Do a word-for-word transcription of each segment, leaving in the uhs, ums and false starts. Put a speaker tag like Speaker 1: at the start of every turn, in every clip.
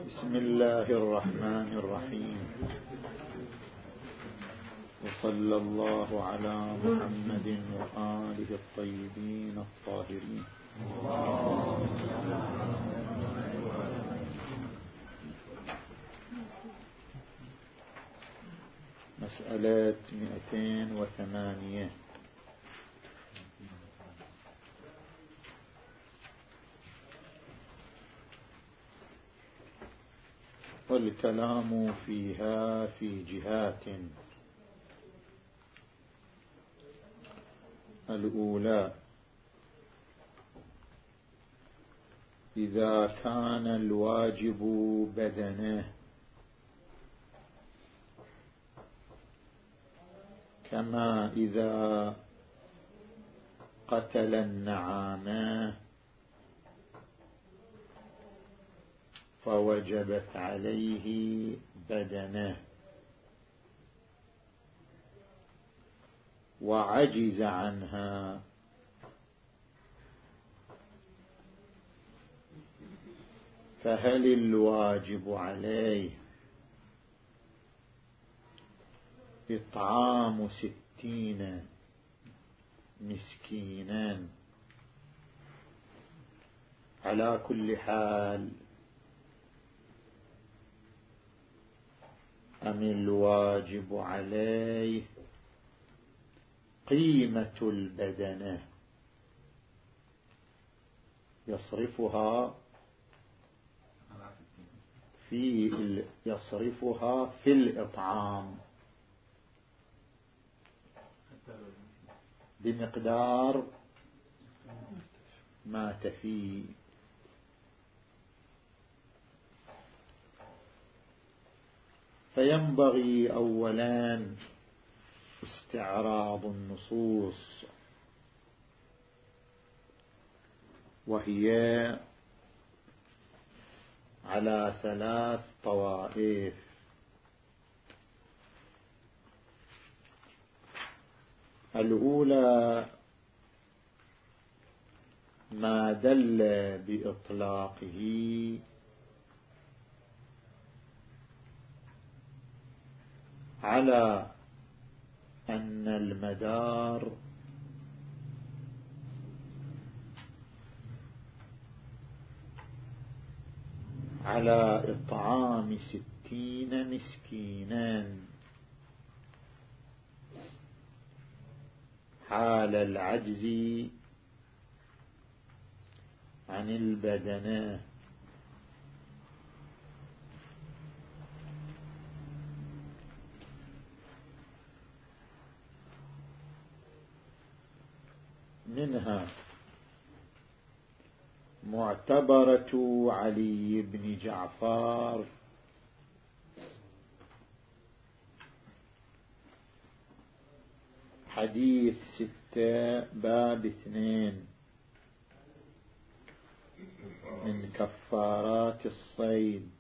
Speaker 1: بسم الله الرحمن الرحيم. وصلى الله على محمد وآله الطيبين الطاهرين. مسألة مئتين وثمانية. والكلام فيها في جهات: الأولى إذا كان الواجب بدنه كما إذا قتل النعامة فوجبت عليه بدنه وعجز عنها، فهل الواجب عليه إطعام ستين مسكينا على كل حال، أم الواجب عليه قيمة البدنة يصرفها في يصرفها في الإطعام بمقدار ما تفي. فينبغي أولا استعراض النصوص، وهي على ثلاث طوائف: الأولى ما دل بإطلاقه على أن المدار على إطعام ستين مسكينا حال العجز عن البدنة، منها معتبرة علي بن جعفر حديث ستة باب اثنين من كفارات الصيد: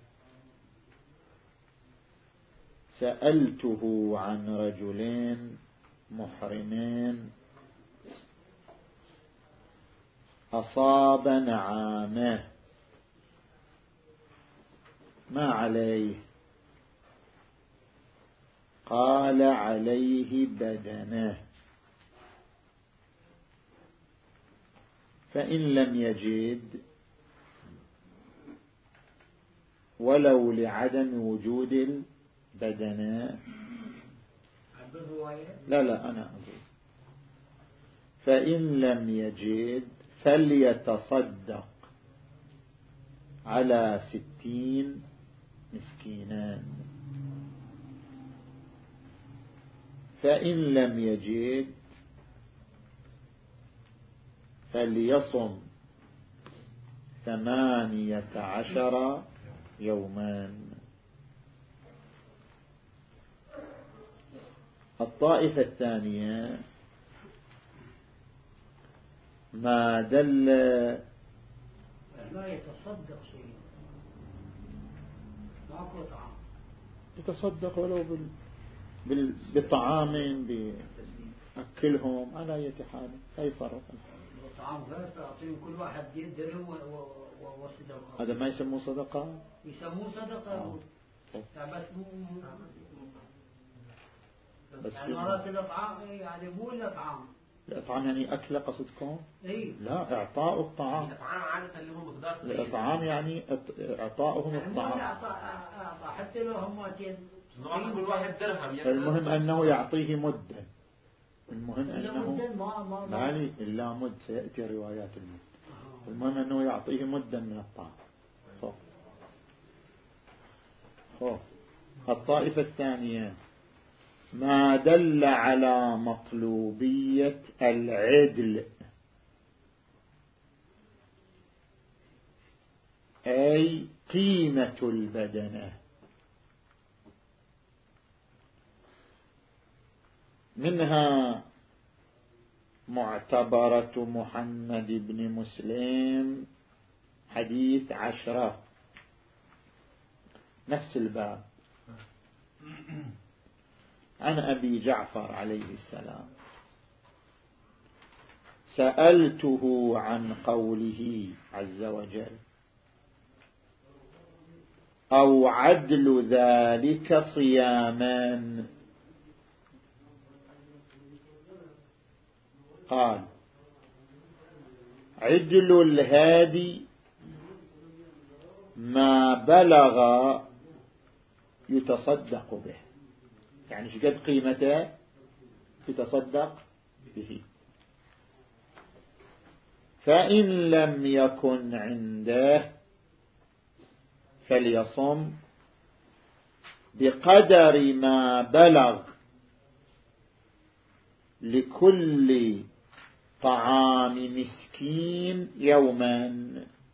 Speaker 1: سألته عن رجلين محرمين أصاب نعامه ما عليه؟ قال عليه بدنه، فإن لم يجد ولو لعدم وجود البدنه، لا لا أنا أقول فإن لم يجد فليتصدق على ستين مسكينا، فإن لم يجد فليصم ثمانية عشر يوما. الطائفة الثانية ما دل
Speaker 2: لا يتصدق شيء، ماكو طعام،
Speaker 1: يتصدق ولو بال... بال... بطعام بأكلهم على أي حال، أي فرق.
Speaker 2: طعام غير تعطيهم كل واحد درهم وصدقة.
Speaker 1: هذا ما يسموه صدقة؟
Speaker 2: يسموه صدقة. آه. بس مو بس يعني مرات الأطعام يعني مو الأطعام.
Speaker 1: الإطعام يعني أكل قصدكم؟
Speaker 2: إيه؟
Speaker 1: لا، إعطاء الطعام.
Speaker 3: الإطعام عادة اللي هو مقدار.
Speaker 1: الإطعام يعني إعطاؤهم
Speaker 2: يعني
Speaker 1: الطعام.
Speaker 2: أعطاء حتى لو هم أتين.
Speaker 3: كل واحد درهم.
Speaker 1: المهم أنه يعطيه مدة. المهم
Speaker 2: أنه ما ما
Speaker 1: ما لي إلا مد، سيأتي روايات المد. المهم أنه يعطيه مدا من الطعام. فوق. فوق. الطائفة الثانية ما دل على مطلوبية العدل، أي قيمة البدنة، منها معتبرة محمد بن مسلم حديث عشرة نفس الباب عن أبي جعفر عليه السلام: سألته عن قوله عز وجل: أو عدل ذلك صياما، قال: عدل الهادي ما بلغ يتصدق به، يعني شقد قيمته يتصدق به، فإن لم يكن عنده فليصم بقدر ما بلغ لكل طعام مسكين يوما.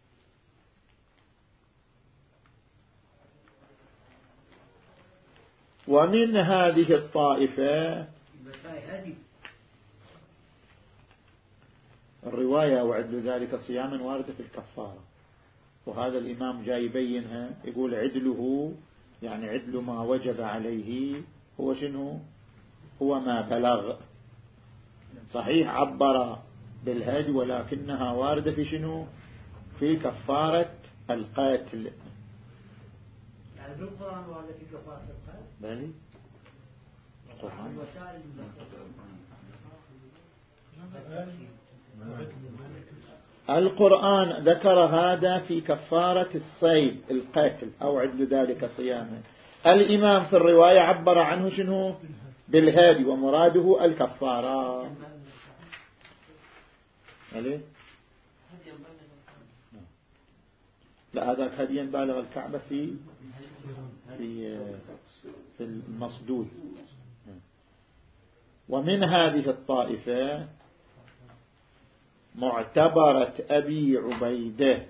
Speaker 1: ومن هذه الطائفة الرواية وعدل ذلك صياما واردة في الكفارة، وهذا الإمام جاي يبينها، يقول عدله يعني عدل ما وجب عليه هو شنو؟ هو ما بلغ. صحيح عبر بالهدي ولكنها واردة في شنو؟ في كفارة القاتل.
Speaker 2: يعني في القرآن واردة في كفارة القاتل؟
Speaker 1: بلي القرآن القرآن ذكر هذا في كفارة الصيد القاتل أو عدل ذلك صياما. الإمام في الرواية عبر عنه شنو؟ بالهادي، ومراده الكفارة. عليه؟ لا، هذا هديا بالغ الكعبة في في في المصدود. ومن هذه الطائفة معتبرة أبي عبيدة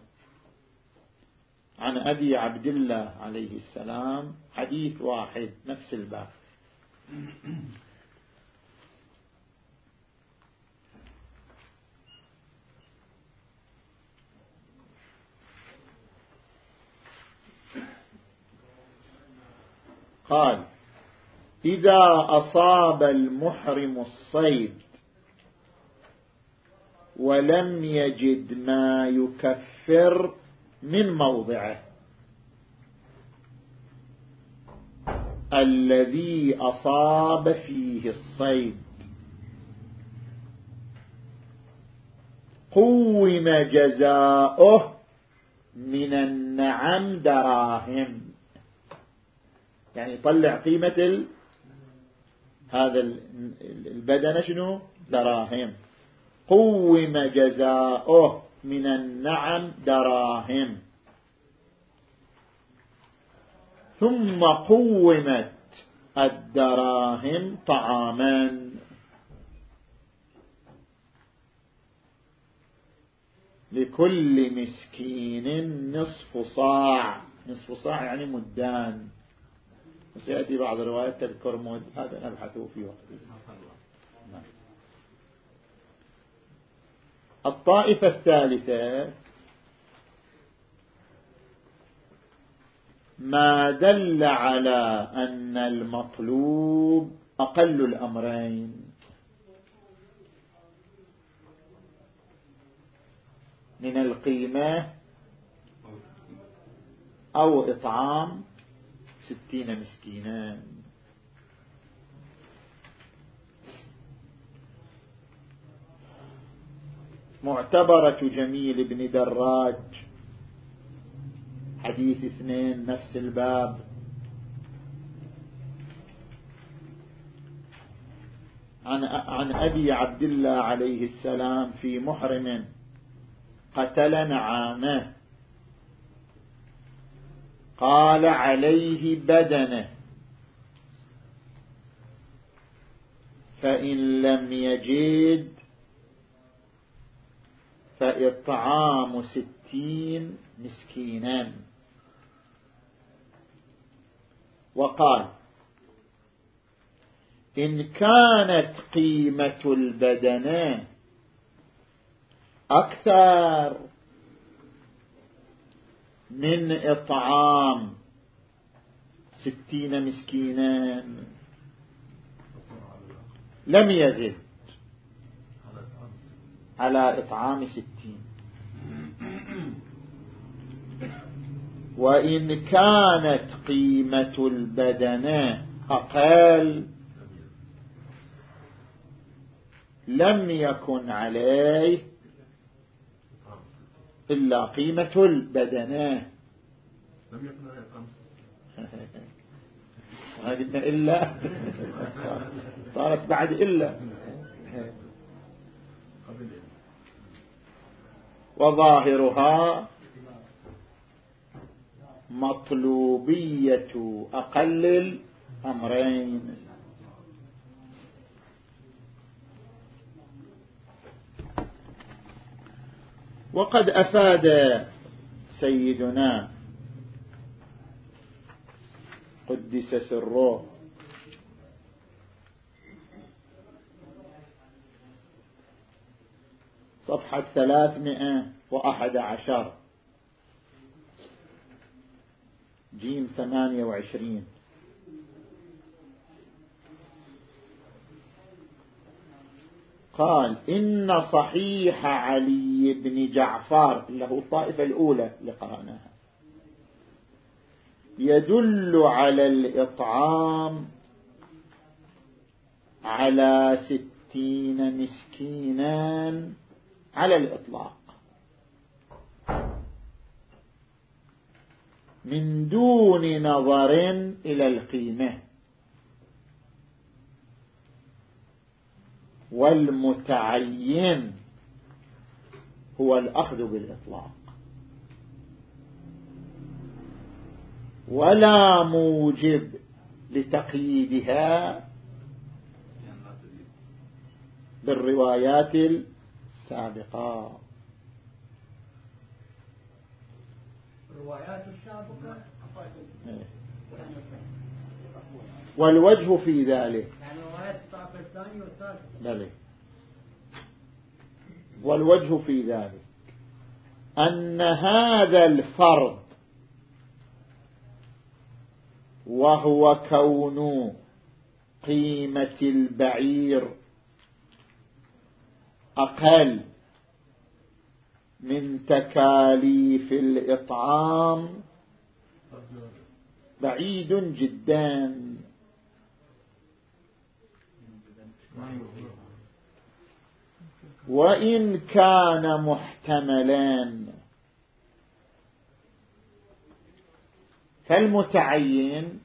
Speaker 1: عن أبي عبد الله عليه السلام حديث واحد نفس الباب. قال: إذا أصاب المحرم الصيد ولم يجد ما يكفر من موضعه الذي أصاب فيه الصيد، قوم جزاؤه من النعم دراهم، يعني يطلع قيمة ال... هذا البدن شنو؟ دراهم. قوم جزاؤه من النعم دراهم، ثم قومت الدراهم طعاما، لكل مسكين نصف صاع. نصف صاع يعني مدان، وسيأتي بعض الروايات تذكر مد، هذا نبحثه في وقته. الطائفة الثالثة ما دل على أن المطلوب أقل الأمرين، من القيمة أو إطعام ستين مسكينا. معتبرة جميل بن دراج حديث اثنين نفس الباب. عن عن أبي عبد الله عليه السلام في محرم قتل نعامه قال عليه بدنه فإن لم يجد فإطعام ستين مسكينا. وقال إن كانت قيمة البدنة أكثر من إطعام ستين مسكينا لم يزد على إطعام ستين، وإن كانت قيمة البدنة أقل لم يكن عليه إلا قيمة البدنة.
Speaker 3: لم يكن عليه خمسة.
Speaker 1: قلنا إلا صارت بعد إلا. وظاهرها مطلوبية أقل الأمرين. وقد أفاد سيدنا قدس سره صفحة ثلاثمائة وأحد عشر جيم ثمانية وعشرين قال إن صحيح علي بن جعفر اللي هو الطائفة الأولى اللي قرأناها يدل على الإطعام على ستين مسكينا على الإطلاق من دون نظر إلى القيمة، والمتعين هو الأخذ بالإطلاق، ولا موجب لتقييدها بالروايات السابقة.
Speaker 2: الروايات السابقة
Speaker 1: والوجه في ذلك
Speaker 2: يعني روايات الطرف الثاني والثالث.
Speaker 1: بلى. والوجه في ذلك أن هذا الفرض وهو كون قيمة البعير أقل من تكاليف الإطعام بعيد جدا، وإن كان محتملا فالمتعين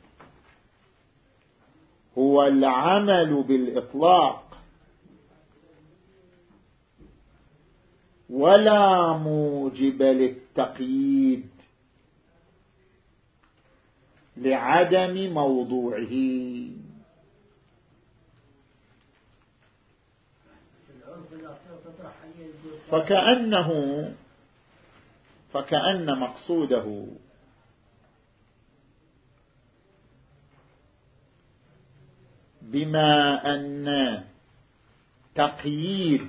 Speaker 1: هو العمل بالإطلاق ولا موجب للتقييد لعدم موضوعه. فكأنه فكأن مقصوده بما أن تقييد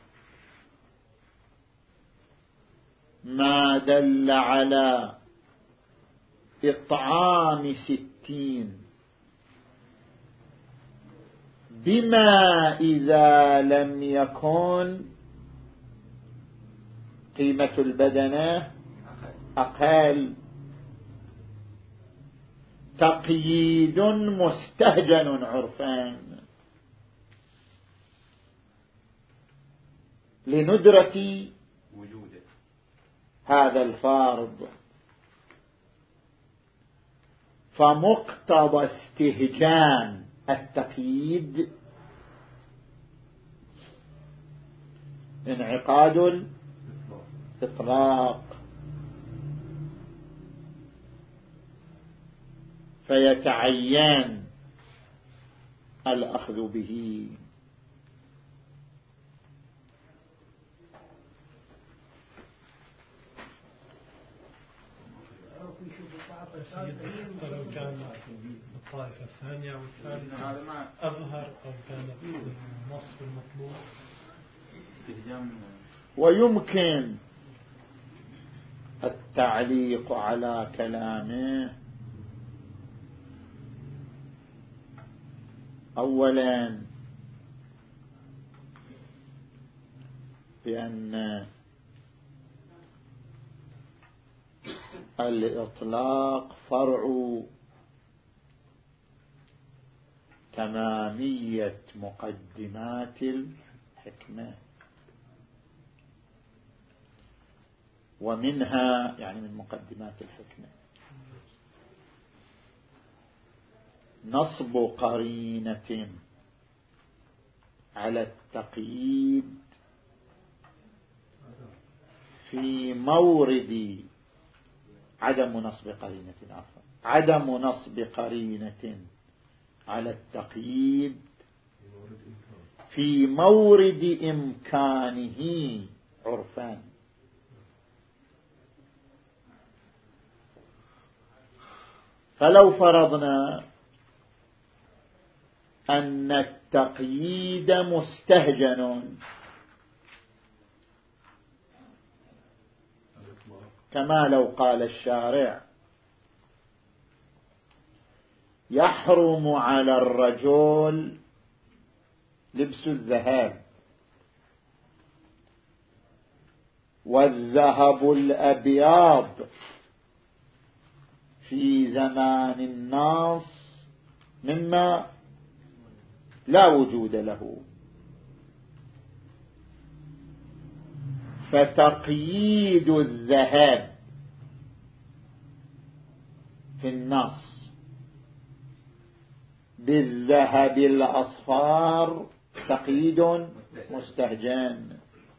Speaker 1: ما دل على إطعام ستين بما إذا لم يكن قيمة البدنة أقل. تقييد مستهجن عرفان لندرة وجوده هذا الفرض، فمقتضى استهجان التقييد انعقاد الإطلاق، فيتعين الأخذ به.
Speaker 4: ولو كان الطائفة الثانية والثالثة أظهر أو كانت النص المطلوب.
Speaker 1: ويمكن التعليق على كلامه. أولا بأن الإطلاق فرع تمامية مقدمات الحكمة، ومنها يعني من مقدمات الحكمة نصب قرينة على التقييد في مورد عدم نصب قرينة عفوا عدم نصب قرينة على التقييد في مورد إمكانه عرفان. فلو فرضنا أن التقييد مستهجن كما لو قال الشارع يحرم على الرجل لبس الذهب، والذهب الأبيض في زمان الناس مما لا وجود له، فتقييد الذهب في النص بالذهب الأصفار تقييد مستهجن،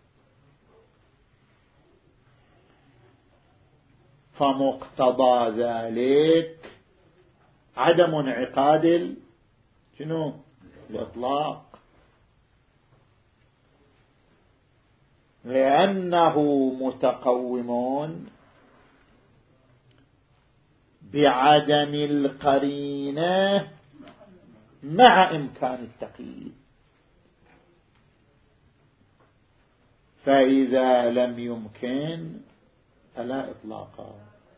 Speaker 1: فمقتضى ذلك عدم انعقاد شنو الإطلاق، لأنه متقوم بعدم القرينة مع إمكان التقييد، فإذا لم يمكن فلا إطلاق.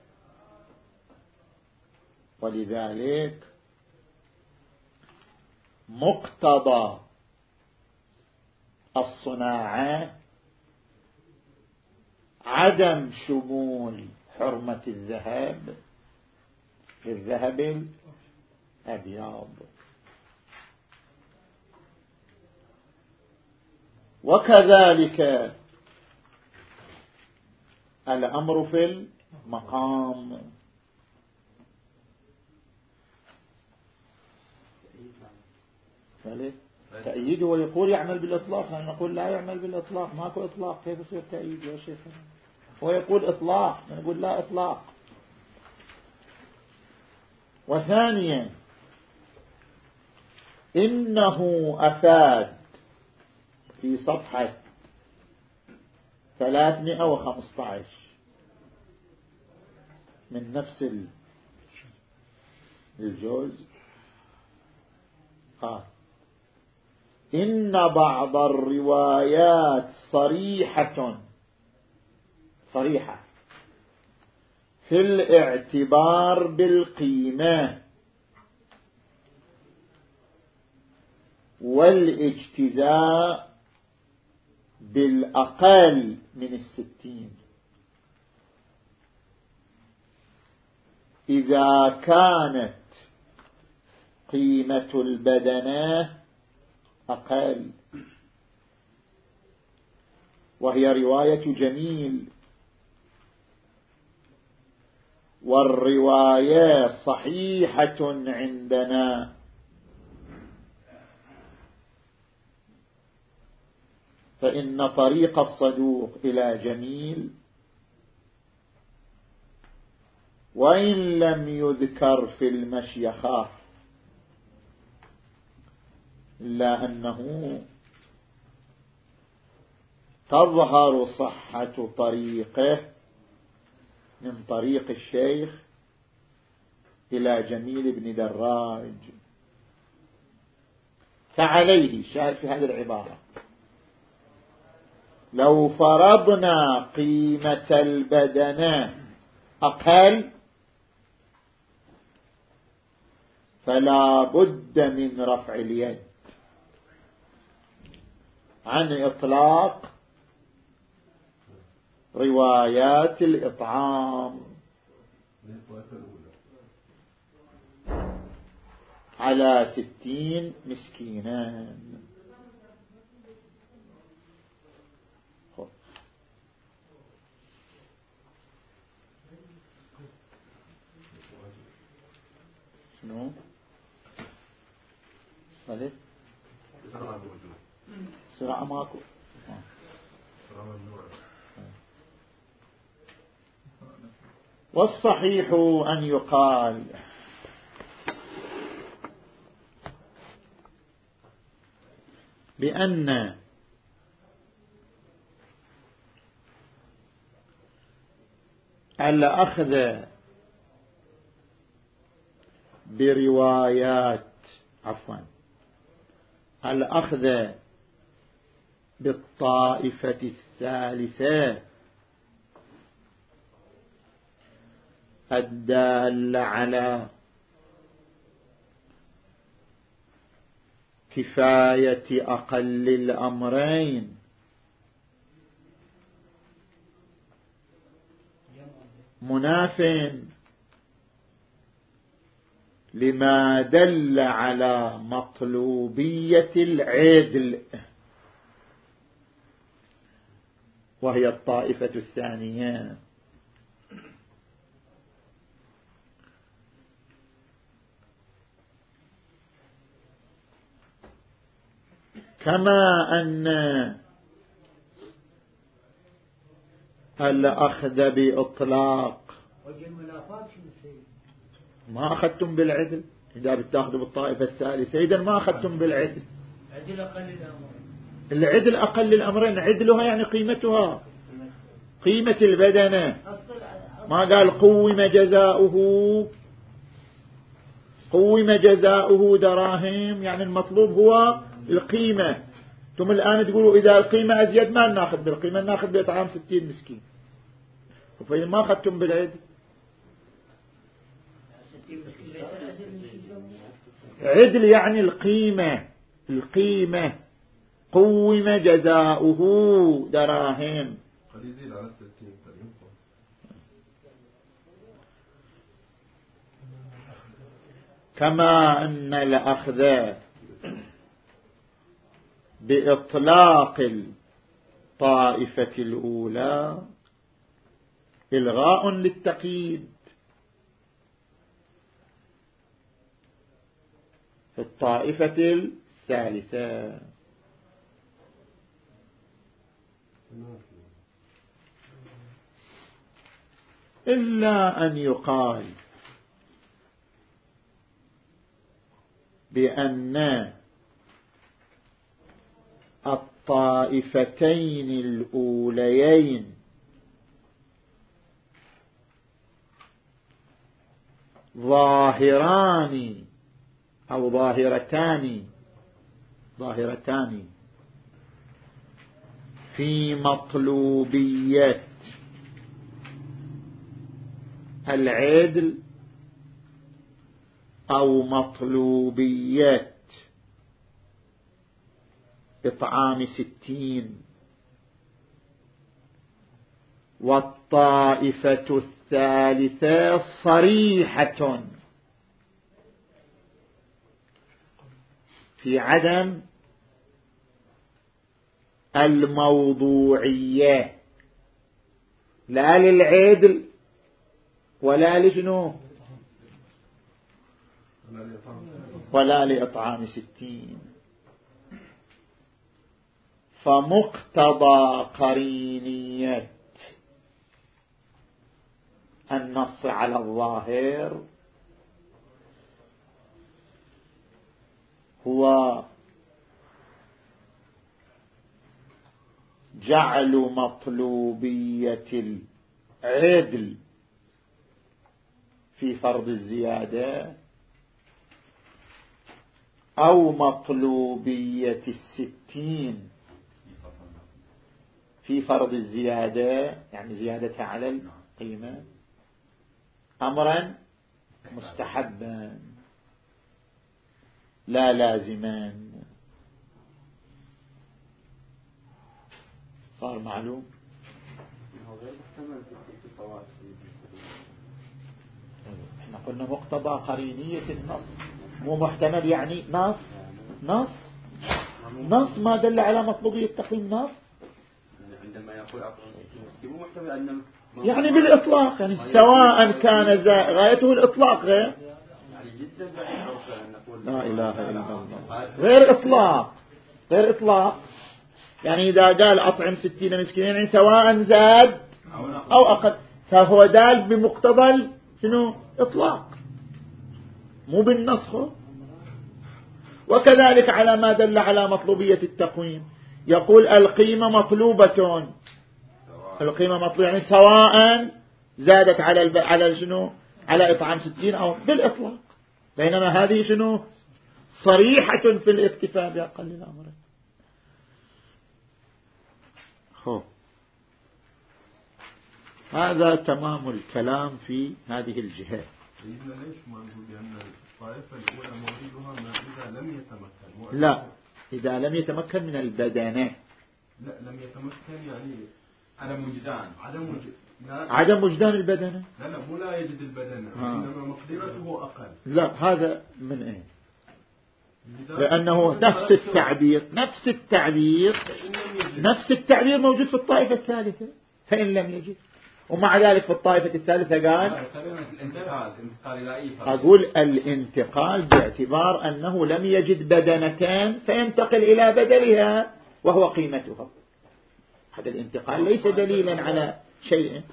Speaker 1: ولذلك مقتضى الصناعة عدم شمول حرمة الذهب للذهب الأبيض. وكذلك الأمر في المقام، تأييد ويقول يعمل بالإطلاق، نحن نقول لا يعمل بالإطلاق، ماكو إطلاق، كيف يصير تأييد يا شيخ؟ هو يقول إطلاق، نقول لا إطلاق. وثانيا إنه أفاد في صفحة ثلاثمائة وخمسة عشر من نفس الجزء قال إن بعض الروايات صريحة صريحة في الاعتبار بالقيمة والاجتزاء بالأقل من الستين إذا كانت قيمة البدنة أقل، وهي رواية جميل، والرواية صحيحة عندنا، فإن طريق الصدوق إلى جميل وإن لم يذكر في المشيخة إلا أنه تظهر صحة طريقه من طريق الشيخ إلى جميل بن دراج. فعليه شاهد في هذه العبارة: لو فرضنا قيمة البدنة أقل فلا بد من رفع اليد عن إطلاق روايات الإطعام على ستين مسكينا. شنو؟ ألف سرعة ماكو. والصحيح أن يقال بأن الأخذ بروايات عفوا الأخذ بالطائفة الثالثة الدال على كفاية أقل الأمرين مناف لما دل على مطلوبية العدل، وهي الطائفة الثانية. كما أن الأخذ بإطلاق ما أخذتم بالعدل، إذا بتاخذوا بالطائفة الثالثة إذا ما أخذتم بالعدل. العدل أقل الأمرين، عدلها يعني قيمتها، قيمة البدنة. ما قال قوم جزاؤه، قوم جزاؤه دراهم، يعني المطلوب هو القيمة. ثم الآن تقولوا إذا القيمة أزيد ما ناخذ بالقيمة، ناخذ بإطعام ستين مسكين. فإذا ما أخذتم بالعدل، عدل يعني القيمة، القيمة قوم جزاؤه دراهم. كما أن الأخذ بإطلاق الطائفة الأولى إلغاء للتقييد في الطائفة الثالثة. إلا أن يقال بأن الطائفتين الأوليين ظاهران أو ظاهرتان ظاهرتان في مطلوبية العدل أو مطلوبية إطعام ستين والطائفة الثالثة صريحة في عدم الموضوعية، لا للعدل ولا لشنو ولا لإطعام ستين. فمقتضى قرينية النص على الظاهر هو جعل مطلوبية العدل في فرض الزيادة أو مطلوبية الستين في فرض الزيادة، يعني زيادتها على القيمة، أمرا مستحبا لا لازما. صار معلوم؟ احنا قلنا مقتضى قرينية النص، مو محتمل يعني نص نص نص ما دل على مطلوبية تقييم نص،
Speaker 5: عندما يقول مو محتمل أن
Speaker 1: يعني بالإطلاق، يعني سواء كان غايته الإطلاق غير لا إله إلا الله، غير إطلاق غير إطلاق. يعني إذا قال أطعم ستين مسكين يعني سواء زاد أو أقل، فهو دال بمقتضى شنو إطلاق مو بالنسخ. وكذلك على ما دل على مطلوبية التقويم، يقول القيمة مطلوبة، القيمة مطلوبة يعني سواء زادت على الب... على شنو على إطعام ستين أو بالإطلاق، بينما هذه شنو صريحة في الاكتفاء بأقل الأمر. خب هذا تمام الكلام في هذه الجهة.
Speaker 3: سيدنا ليش ما نقول بأن الطائفة الأولى موردها ما إذا لم يتمكن؟
Speaker 1: لا، إذا لم يتمكن من البدنة.
Speaker 3: لا، لم يتمكن يعني
Speaker 5: عدم وجدان
Speaker 3: عدم وجد
Speaker 1: عدم وجدان البدنة.
Speaker 3: لا لا مو لا يجد البدنة، إنما مقدرته أقل.
Speaker 1: لا، هذا من إيه؟ لأنه نفس التعبير نفس التعبير نفس التعبير موجود في الطائفة الثالثة فإن لم يجد، ومع ذلك في الطائفة الثالثة قال أقول الانتقال باعتبار أنه لم يجد بدنتان فينتقل إلى بدلها وهو قيمتها. هذا الانتقال ليس دليلا على شيء.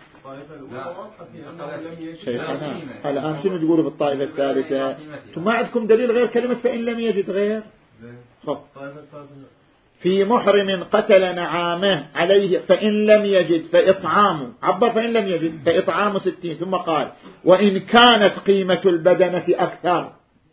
Speaker 1: شيخنا الآن شنو تقولوا في الطائفة الثالثة؟ ثم ما عندكم دليل غير كلمة فإن لم يجد غير خب. في محرم قتل نعامه عليه فإن لم يجد فإطعامه، عبر فإن لم يجد فإطعامه ستين، ثم قال وإن كانت قيمة البدنة أكثر.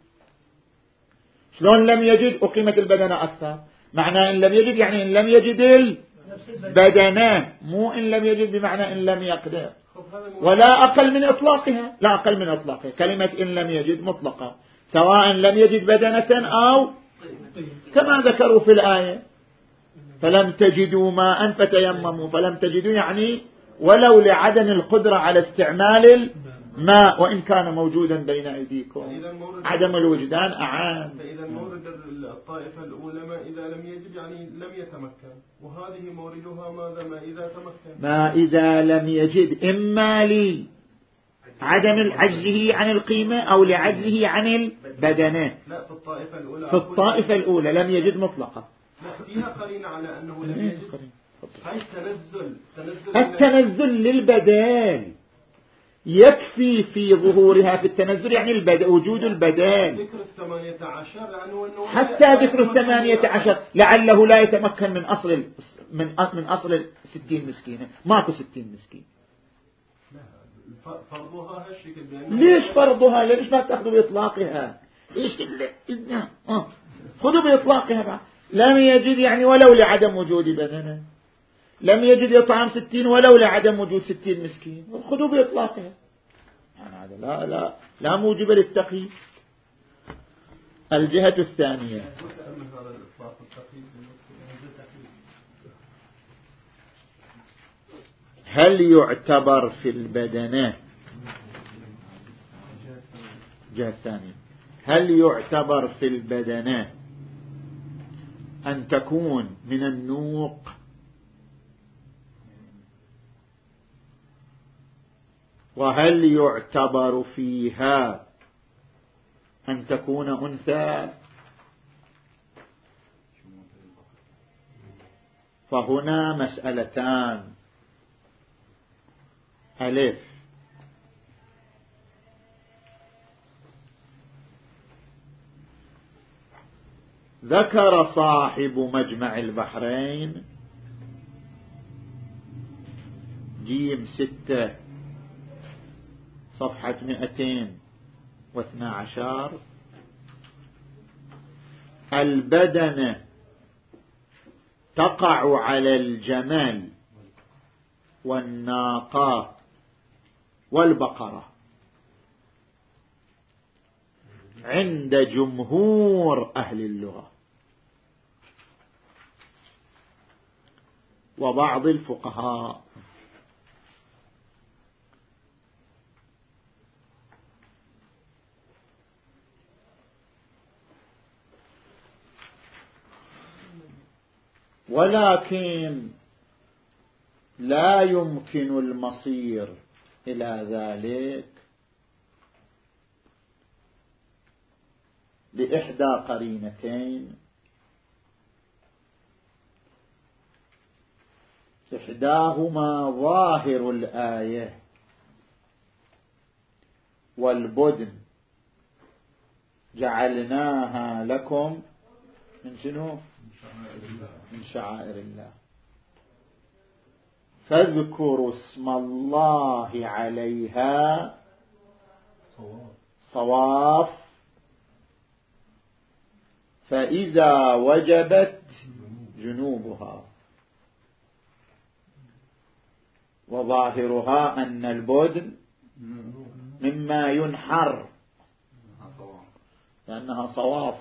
Speaker 1: شلون لم يجد وقيمة البدنة أكثر؟ معنى إن لم يجد يعني إن لم يجد البدنة، مو إن لم يجد بمعنى إن لم يقدر، ولا أقل من إطلاقها، لا أقل من إطلاقها. كلمة إن لم يجد مطلقة، سواء لم يجد بدنة أو كما ذكروا في الآية فلم تجدوا ماء فتيمموا، فلم تجدوا يعني ولو لعدم القدرة على استعمال الماء وإن كان موجودا بين أيديكم، عدم الوجدان أعان.
Speaker 3: فإذا مورد الطائفة الأولى ما إذا لم يجد يعني لم يتمكن، وهذه موردها ماذا ما إذا تمكن،
Speaker 1: ما إذا لم يجد إما لي عدم عجزه عن القيمة أو لعجزه عن البدنة.
Speaker 3: لا، في الطائفة الأولى
Speaker 1: في الطائفة الأولى لم يجد مطلقة،
Speaker 3: لا فيها قرينة على أنه لم يجد. هاي التنزل تنزل
Speaker 1: التنزل للبدال يكفي في ظهورها في التنزل يعني البدل، وجود البدال.
Speaker 3: ذكر الثمانية عشر يعني
Speaker 1: حتى ذكر الثمانية عشر لعله لا يتمكن من أصل من من أصل ستين مسكينة، ماكو ستين مسكين.
Speaker 3: فرضها هالشكل.
Speaker 1: ليش فرضها؟ ليش ما تأخذوا بإطلاقها؟ إيش اللي آه. خذوا بإطلاقها بقى. لم يجد يعني ولو لعدم وجود بدنه، لم يجد يطعم ستين ولو لعدم وجود ستين مسكين، خذوا بإطلاقها. يعني هذا لا لا لا موجب للتقييد. الجهة الثانية هل يعتبر في البدنة جهة ثانية هل يعتبر في البدنة أن تكون من النوق وهل يعتبر فيها أن تكون أنثى؟ فهنا مسألتان. ألف، ذكر صاحب مجمع البحرين جيم ستة صفحة مئتين واثنى عشر البدنة تقع على الجمل والناقة والبقرة عند جمهور أهل اللغة وبعض الفقهاء. ولكن لا يمكن المصير إلى ذلك لإحدى قرينتين. إحداهما ظاهر الآية والبدن جعلناها لكم من شنو؟ من شعائر الله فاذكروا اسم الله عليها صواف فإذا وجبت جنوبها. وظاهرها أن البدن مما ينحر لأنها صواف.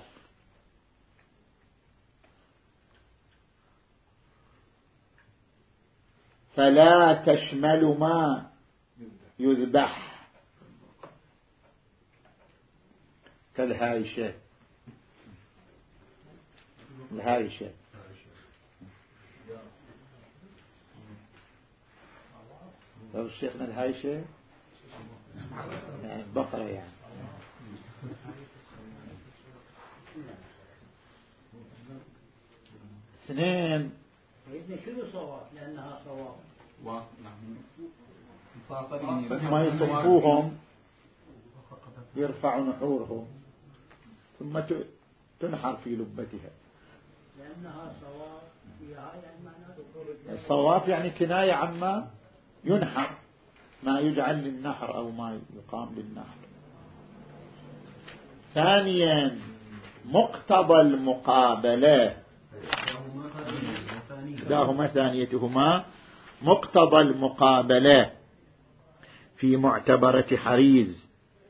Speaker 1: فلا تشمل ما يذبح كالهايشة. الهايشة لو شيخنا الهايشة يعني بقرة يعني اثنين
Speaker 2: شنو صواب؟ لأنها صواب
Speaker 1: ثم يصفوهم يرفع نحورهم ثم تنحر في لبتها.
Speaker 2: لأنها صواب فيها يعني معناه
Speaker 1: الصواف يعني كناية عما ينحر ما يجعل للنحر أو ما يقام للنحر. ثانيا مقتضى المقابلة إحداهما ثانيتهما مقتضى المقابلة في معتبرة حريز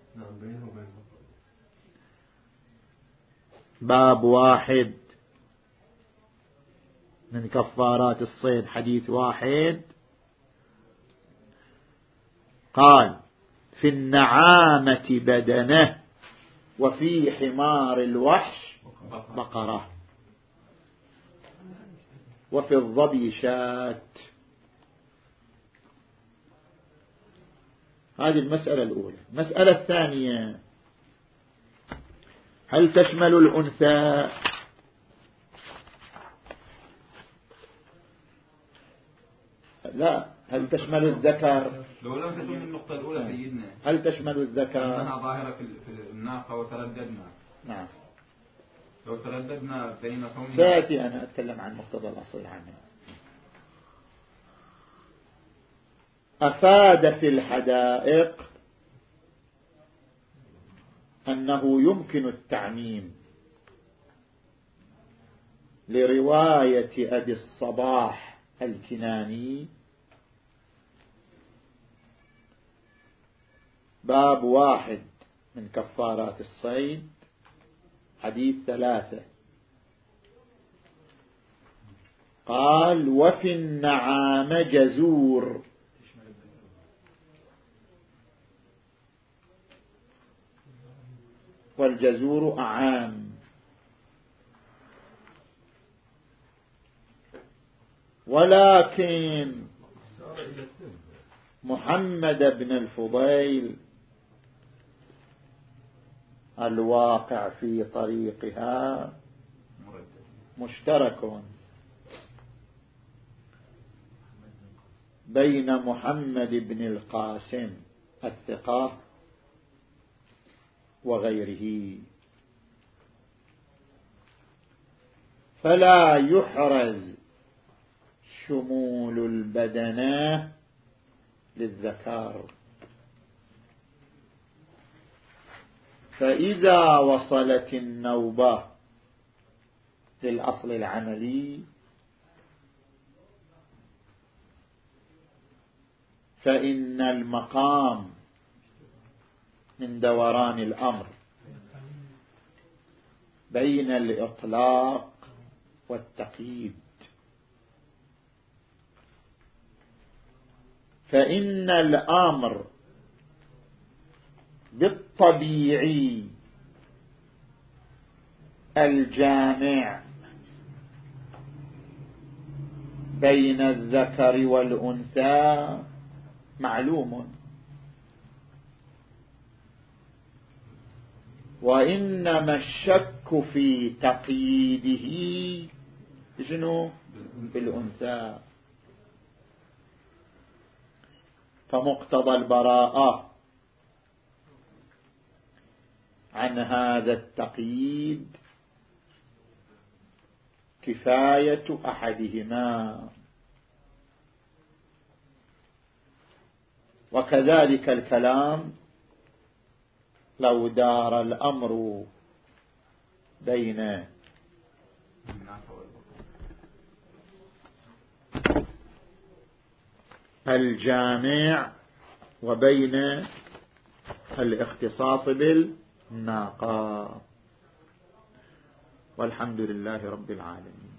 Speaker 1: باب واحد من كفارات الصيد حديث واحد قال في النعامة بدنه وفي حمار الوحش بقرة وفي الظبي شاة. هذه المسألة الأولى. المسألة الثانية هل تشمل الأنثى؟ لا. هل تشمل الذكر؟
Speaker 5: لو لم تكن النقطة الأولى سيدنا
Speaker 1: هل تشمل الذكر؟
Speaker 5: أنها ظاهرة في الناقة وترددنا.
Speaker 1: نعم.
Speaker 5: لو ترددنا بين كون
Speaker 1: سأتي أنا أتكلم عن مقتضى الأصل عنه. أفاد في الحدائق أنه يمكن التعميم لرواية أبي الصباح الكناني باب واحد من كفارات الصيد حديث ثلاثة قال وفي النعام جزور والجزور أعام. ولكن محمد بن الفضيل الواقع في طريقها مشترك بين محمد بن القاسم الثقة وغيره، فلا يحرز شمول البدنة للذكر. فإذا وصلت النوبة للأصل العملي فإن المقام من دوران الأمر بين الإطلاق والتقييد. فإن الأمر بالطبيعي الجامع بين الذكر والأنثى معلوم، وإنما الشك في تقييده شنو؟ بالأنثى. فمقتضى البراءة عن هذا التقييد كفاية أحدهما، وكذلك الكلام لو دار الأمر بين الجامع وبين الاختصاص بالناقة. والحمد لله رب العالمين.